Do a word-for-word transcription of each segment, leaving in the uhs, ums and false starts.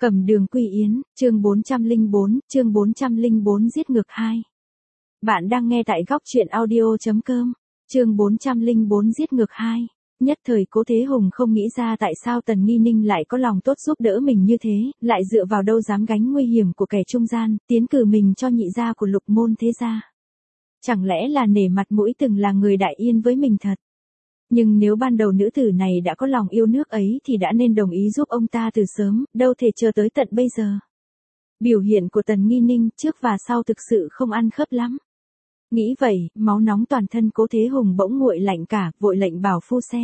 Cẩm Đường Quy Yến, chương bốn trăm lẻ bốn, chương bốn trăm lẻ bốn giết ngược hai. Bạn đang nghe tại góc truyện audio chấm com, chương bốn trăm lẻ bốn giết ngược hai. Nhất thời Cố Thế Hùng không nghĩ ra tại sao Tần Nghi Ninh lại có lòng tốt giúp đỡ mình như thế, lại dựa vào đâu dám gánh nguy hiểm của kẻ trung gian, tiến cử mình cho nhị gia của Lục môn thế gia. Chẳng lẽ là nể mặt mũi từng là người đại yên với mình thật? Nhưng nếu ban đầu nữ tử này đã có lòng yêu nước ấy thì đã nên đồng ý giúp ông ta từ sớm, đâu thể chờ tới tận bây giờ. Biểu hiện của Tần Nghi Ninh trước và sau thực sự không ăn khớp lắm. Nghĩ vậy, máu nóng toàn thân Cố Thế Hùng bỗng nguội lạnh cả, vội lệnh bảo phu xe.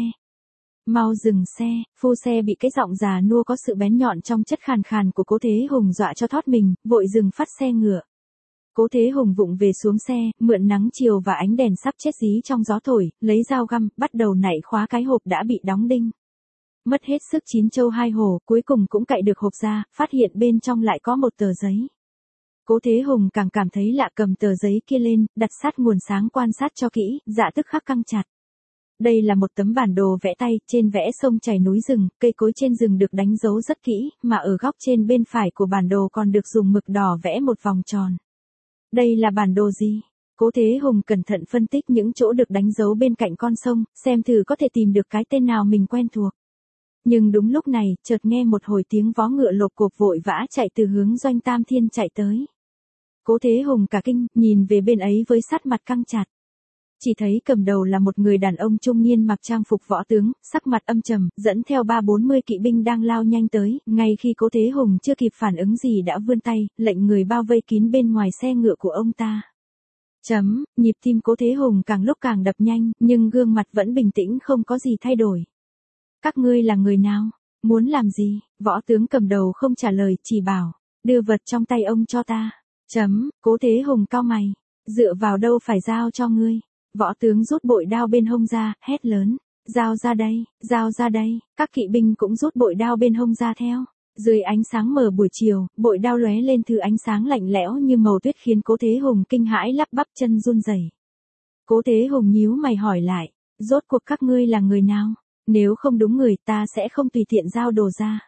Mau dừng xe, phu xe bị cái giọng già nua có sự bén nhọn trong chất khàn khàn của Cố Thế Hùng dọa cho thót mình, vội dừng phát xe ngựa. Cố Thế Hùng vụng về xuống xe, mượn nắng chiều và ánh đèn sắp chết dí trong gió thổi, lấy dao găm, bắt đầu nạy khóa cái hộp đã bị đóng đinh. Mất hết sức chín châu hai hổ, cuối cùng cũng cạy được hộp ra, phát hiện bên trong lại có một tờ giấy. Cố Thế Hùng càng cảm thấy lạ, cầm tờ giấy kia lên, đặt sát nguồn sáng quan sát cho kỹ, dạ tức khắc căng chặt. Đây là một tấm bản đồ vẽ tay, trên vẽ sông chảy núi rừng, cây cối trên rừng được đánh dấu rất kỹ, mà ở góc trên bên phải của bản đồ còn được dùng mực đỏ vẽ một vòng tròn. Đây là bản đồ gì? Cố Thế Hùng cẩn thận phân tích những chỗ được đánh dấu bên cạnh con sông, xem thử có thể tìm được cái tên nào mình quen thuộc. Nhưng đúng lúc này, chợt nghe một hồi tiếng vó ngựa lộp cộp vội vã chạy từ hướng Doanh Tam Thiên chạy tới. Cố Thế Hùng cả kinh, nhìn về bên ấy với sát mặt căng chặt. Chỉ thấy cầm đầu là một người đàn ông trung niên mặc trang phục võ tướng, sắc mặt âm trầm, dẫn theo ba bốn mươi kỵ binh đang lao nhanh tới, ngay khi Cố Thế Hùng chưa kịp phản ứng gì đã vươn tay, lệnh người bao vây kín bên ngoài xe ngựa của ông ta. Chấm, nhịp tim Cố Thế Hùng càng lúc càng đập nhanh, nhưng gương mặt vẫn bình tĩnh không có gì thay đổi. Các ngươi là người nào? Muốn làm gì? Võ tướng cầm đầu không trả lời, chỉ bảo, đưa vật trong tay ông cho ta. Chấm, Cố Thế Hùng cau mày, dựa vào đâu phải giao cho ngươi? Võ tướng rút bội đao bên hông ra, hét lớn, giao ra đây, giao ra đây, các kỵ binh cũng rút bội đao bên hông ra theo. Dưới ánh sáng mờ buổi chiều, bội đao lóe lên thứ ánh sáng lạnh lẽo như màu tuyết khiến Cố Thế Hùng kinh hãi lắp bắp chân run rẩy. Cố Thế Hùng nhíu mày hỏi lại, rốt cuộc các ngươi là người nào? Nếu không đúng người ta sẽ không tùy tiện giao đồ ra.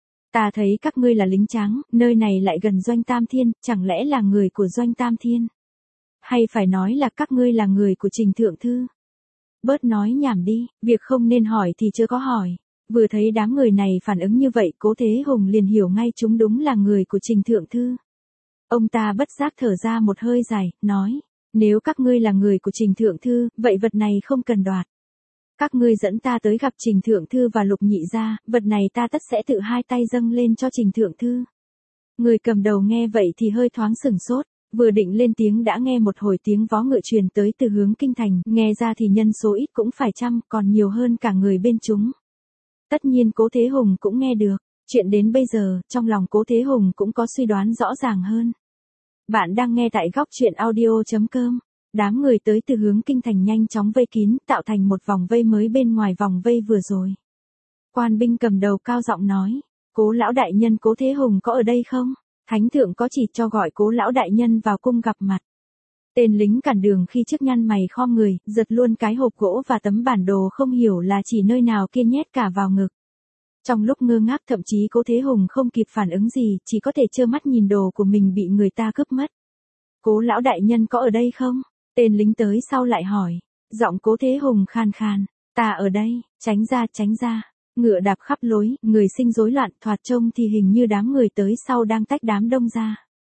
Ta thấy các ngươi là lính tráng, nơi này lại gần Doanh Tam Thiên, chẳng lẽ là người của Doanh Tam Thiên? Hay phải nói là các ngươi là người của Trình Thượng Thư? Bớt nói nhảm đi, việc không nên hỏi thì chưa có hỏi. Vừa thấy đám người này phản ứng như vậy, Cố Thế Hùng liền hiểu ngay chúng đúng là người của Trình Thượng Thư. Ông ta bất giác thở ra một hơi dài, nói, nếu các ngươi là người của Trình Thượng Thư, vậy vật này không cần đoạt. Các ngươi dẫn ta tới gặp Trình Thượng Thư và Lục nhị gia, vật này ta tất sẽ tự hai tay dâng lên cho Trình Thượng Thư. Người cầm đầu nghe vậy thì hơi thoáng sửng sốt. Vừa định lên tiếng đã nghe một hồi tiếng vó ngựa truyền tới từ hướng kinh thành, nghe ra thì nhân số ít cũng phải trăm, còn nhiều hơn cả người bên chúng. Tất nhiên Cố Thế Hùng cũng nghe được, chuyện đến bây giờ, trong lòng Cố Thế Hùng cũng có suy đoán rõ ràng hơn. Bạn đang nghe tại góc truyện audio chấm com, đám người tới từ hướng kinh thành nhanh chóng vây kín, tạo thành một vòng vây mới bên ngoài vòng vây vừa rồi. Quan binh cầm đầu cao giọng nói, Cố lão đại nhân Cố Thế Hùng có ở đây không? Thánh thượng có chỉ cho gọi Cố lão đại nhân vào cung gặp mặt. Tên lính cản đường khi trước nhăn mày khom người, giật luôn cái hộp gỗ và tấm bản đồ không hiểu là chỉ nơi nào kia nhét cả vào ngực. Trong lúc ngơ ngác thậm chí Cố Thế Hùng không kịp phản ứng gì, chỉ có thể trơ mắt nhìn đồ của mình bị người ta cướp mất. Cố lão đại nhân có ở đây không? Tên lính tới sau lại hỏi. Giọng Cố Thế Hùng khan khan, ta ở đây, tránh ra tránh ra. Ngựa đạp khắp lối, người sinh rối loạn, thoạt trông thì hình như đám người tới sau đang tách đám đông ra.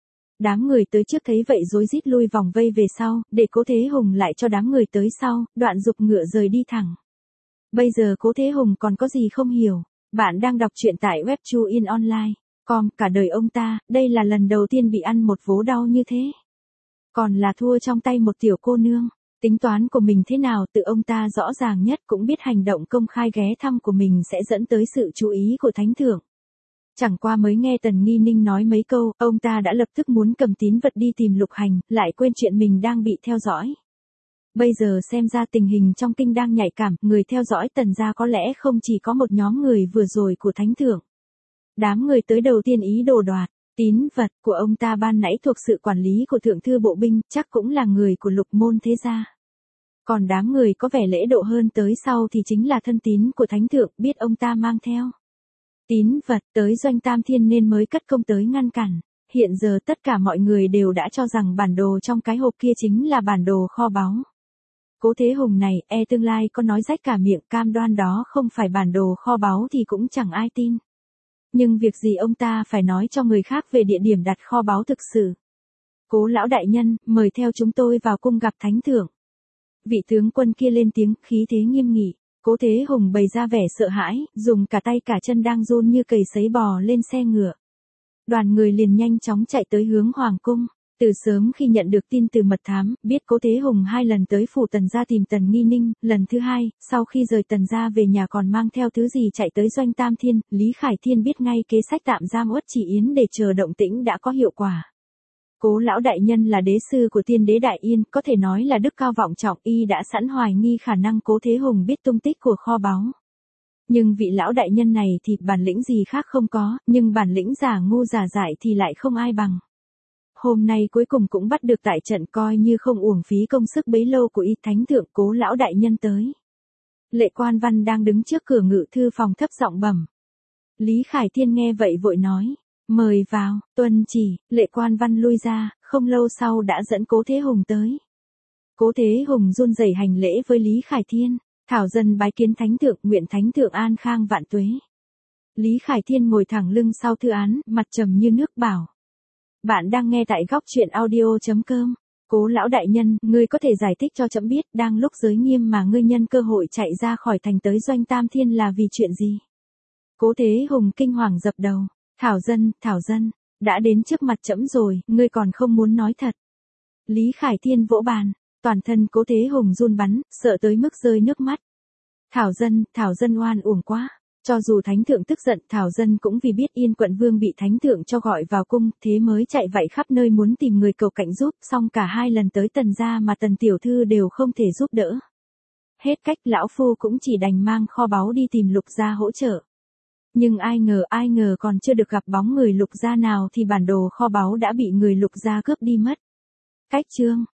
Đám người tới trước thấy vậy rối rít lui vòng vây về sau, để Cố Thế Hùng lại cho đám người tới sau, đoạn giục ngựa rời đi thẳng. Bây giờ Cố Thế Hùng còn có gì không hiểu. Bạn đang đọc truyện tại web chu in online chấm com, cả đời ông ta, đây là lần đầu tiên bị ăn một vố đau như thế. Còn là thua trong tay một tiểu cô nương. Tính toán của mình thế nào tự ông ta rõ ràng nhất, cũng biết hành động công khai ghé thăm của mình sẽ dẫn tới sự chú ý của thánh thượng. Chẳng qua mới nghe Tần Nghi Ninh nói mấy câu, ông ta đã lập tức muốn cầm tín vật đi tìm Lục Hành, lại quên chuyện mình đang bị theo dõi. Bây giờ xem ra tình hình trong kinh đang nhạy cảm, người theo dõi Tần gia có lẽ không chỉ có một nhóm người vừa rồi của thánh thượng. Đám người tới đầu tiên ý đồ đoạt tín vật của ông ta ban nãy thuộc sự quản lý của Thượng Thư Bộ binh, chắc cũng là người của Lục môn thế gia. Còn đám người có vẻ lễ độ hơn tới sau thì chính là thân tín của thánh thượng, biết ông ta mang theo Tín vật tới doanh Tam Thiên nên mới cất công tới ngăn cản. Hiện giờ tất cả mọi người đều đã cho rằng bản đồ trong cái hộp kia chính là bản đồ kho báu. Cố Thế Hùng này, e tương lai có nói rách cả miệng cam đoan đó không phải bản đồ kho báu thì cũng chẳng ai tin. Nhưng việc gì ông ta phải nói cho người khác về địa điểm đặt kho báu thực sự. Cố lão đại nhân, mời theo chúng tôi vào cung gặp thánh thượng. Vị tướng quân kia lên tiếng, khí thế nghiêm nghị. Cố Thế Hùng bày ra vẻ sợ hãi, dùng cả tay cả chân đang run như cầy sấy bò lên xe ngựa. Đoàn người liền nhanh chóng chạy tới hướng hoàng cung. Từ sớm khi nhận được tin từ mật thám, biết Cố Thế Hùng hai lần tới phủ Tần gia tìm Tần Nghi Ninh, lần thứ hai, sau khi rời Tần gia về nhà còn mang theo thứ gì chạy tới doanh Tam Thiên, Lý Khải Thiên biết ngay kế sách tạm giam Uất Chỉ Yến để chờ động tĩnh đã có hiệu quả. Cố lão đại nhân là đế sư của Tiên đế Đại Yên, có thể nói là đức cao vọng trọng, y đã sẵn hoài nghi khả năng Cố Thế Hùng biết tung tích của kho báu. Nhưng vị lão đại nhân này thì bản lĩnh gì khác không có, nhưng bản lĩnh giả ngu giả dại thì lại không ai bằng. Hôm nay cuối cùng cũng bắt được tại trận, coi như không uổng phí công sức bấy lâu của y. Thánh thượng, Cố lão đại nhân tới. Lệ Quan Văn đang đứng trước cửa ngự thư phòng thấp giọng bẩm. Lý Khải Thiên nghe vậy vội nói, mời vào, tuân chỉ. Lệ Quan Văn lui ra, không lâu sau đã dẫn Cố Thế Hùng tới. Cố Thế Hùng run rẩy hành lễ với Lý Khải Thiên, thảo dân bái kiến thánh thượng, nguyện thánh thượng an khang vạn tuế. Lý Khải Thiên ngồi thẳng lưng sau thư án, mặt trầm như nước bảo. Bạn đang nghe tại góc truyện audio chấm com. Cố lão đại nhân, ngươi có thể giải thích cho trẫm biết, đang lúc giới nghiêm mà ngươi nhân cơ hội chạy ra khỏi thành tới doanh Tam Thiên là vì chuyện gì? Cố Thế Hùng kinh hoàng dập đầu. Thảo dân, thảo dân, đã đến trước mặt trẫm rồi, ngươi còn không muốn nói thật. Lý Khải Thiên vỗ bàn, toàn thân Cố Thế Hùng run bắn, sợ tới mức rơi nước mắt. Thảo dân, thảo dân oan uổng quá. Cho dù thánh thượng tức giận, thảo dân cũng vì biết Yên quận vương bị thánh thượng cho gọi vào cung, thế mới chạy vậy khắp nơi muốn tìm người cầu cạnh giúp, xong cả hai lần tới Tần gia mà Tần tiểu thư đều không thể giúp đỡ. Hết cách, lão phu cũng chỉ đành mang kho báu đi tìm Lục gia hỗ trợ. Nhưng ai ngờ, ai ngờ còn chưa được gặp bóng người Lục gia nào thì bản đồ kho báu đã bị người Lục gia cướp đi mất. Cách chương